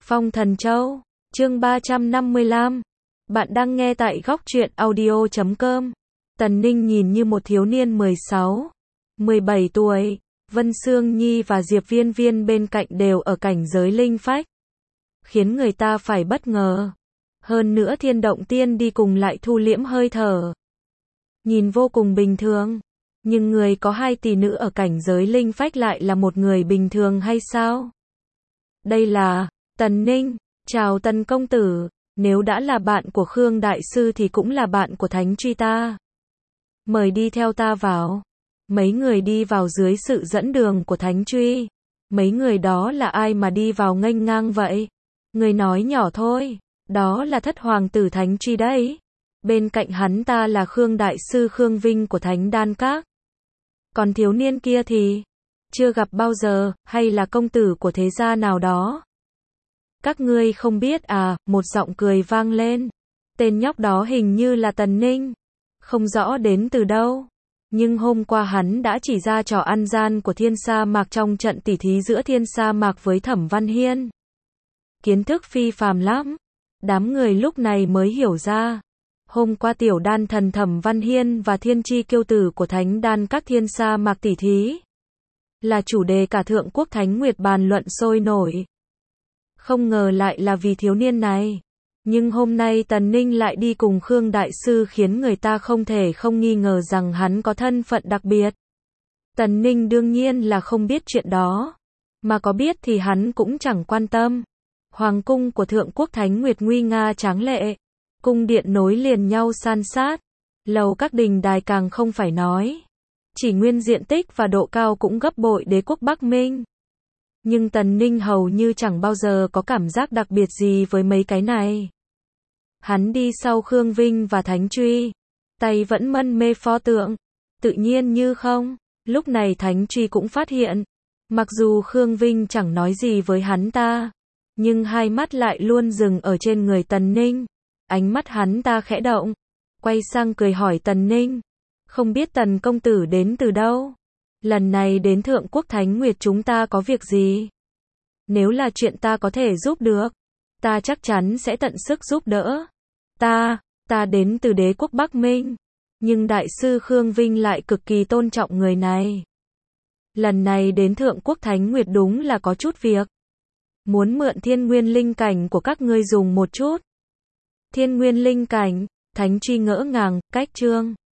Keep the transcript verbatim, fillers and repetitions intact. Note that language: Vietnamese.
Phong Thần Châu, chương ba trăm năm mươi lăm. Bạn đang nghe tại góc truyện audio chấm com. Tần Ninh nhìn như một thiếu niên mười sáu, mười bảy tuổi, Vân Sương Nhi và Diệp Viên Viên bên cạnh đều ở cảnh giới linh phách, khiến người ta phải bất ngờ. Hơn nữa Thiên Động Tiên đi cùng lại thu liễm hơi thở, nhìn vô cùng bình thường. Nhưng người có hai tỷ nữ ở cảnh giới linh phách lại là một người bình thường hay sao? Đây là Tần Ninh. Chào Tần công tử, nếu đã là bạn của Khương Đại Sư thì cũng là bạn của Thánh Truy ta. Mời đi theo ta vào. Mấy người đi vào dưới sự dẫn đường của Thánh Truy. Mấy người đó là ai mà đi vào nghênh ngang vậy? Người nói nhỏ thôi, đó là thất hoàng tử Thánh Truy đấy. Bên cạnh hắn ta là Khương Đại Sư Khương Vinh của Thánh Đan Các. Còn thiếu niên kia thì chưa gặp bao giờ, hay là công tử của thế gia nào đó? Các ngươi không biết à? Một giọng cười vang lên. Tên nhóc đó hình như là Tần Ninh, không rõ đến từ đâu, nhưng hôm qua hắn đã chỉ ra trò ăn gian của Thiên Sa Mạc trong trận tỉ thí giữa Thiên Sa Mạc với Thẩm Văn Hiên. Kiến thức phi phàm lắm. Đám người lúc này mới hiểu ra, hôm qua tiểu đan thần Thẩm Văn Hiên và Thiên Chi Kiêu Tử của Thánh Đan Các Thiên Sa Mạc tỉ thí là chủ đề cả Thượng Quốc Thánh Nguyệt bàn luận sôi nổi. Không ngờ lại là vì thiếu niên này. Nhưng hôm nay Tần Ninh lại đi cùng Khương Đại Sư khiến người ta không thể không nghi ngờ rằng hắn có thân phận đặc biệt. Tần Ninh đương nhiên là không biết chuyện đó, mà có biết thì hắn cũng chẳng quan tâm. Hoàng cung của Thượng Quốc Thánh Nguyệt nguy nga tráng lệ, cung điện nối liền nhau san sát, lầu các đình đài càng không phải nói. Chỉ nguyên diện tích và độ cao cũng gấp bội Đế quốc Bắc Minh. Nhưng Tần Ninh hầu như chẳng bao giờ có cảm giác đặc biệt gì với mấy cái này. Hắn đi sau Khương Vinh và Thánh Truy, tay vẫn mân mê pho tượng, tự nhiên như không. Lúc này Thánh Truy cũng phát hiện, mặc dù Khương Vinh chẳng nói gì với hắn ta, nhưng hai mắt lại luôn dừng ở trên người Tần Ninh. Ánh mắt hắn ta khẽ động, quay sang cười hỏi Tần Ninh, không biết Tần công tử đến từ đâu? Lần này đến Thượng Quốc Thánh Nguyệt chúng ta có việc gì? Nếu là chuyện ta có thể giúp được, ta chắc chắn sẽ tận sức giúp đỡ. Ta, ta đến từ Đế quốc Bắc Minh, nhưng Đại sư Khương Vinh lại cực kỳ tôn trọng người này. Lần này đến Thượng Quốc Thánh Nguyệt đúng là có chút việc. Muốn mượn thiên nguyên linh cảnh của các ngươi dùng một chút. Thiên nguyên linh cảnh? Thánh Truy ngỡ ngàng, cách chương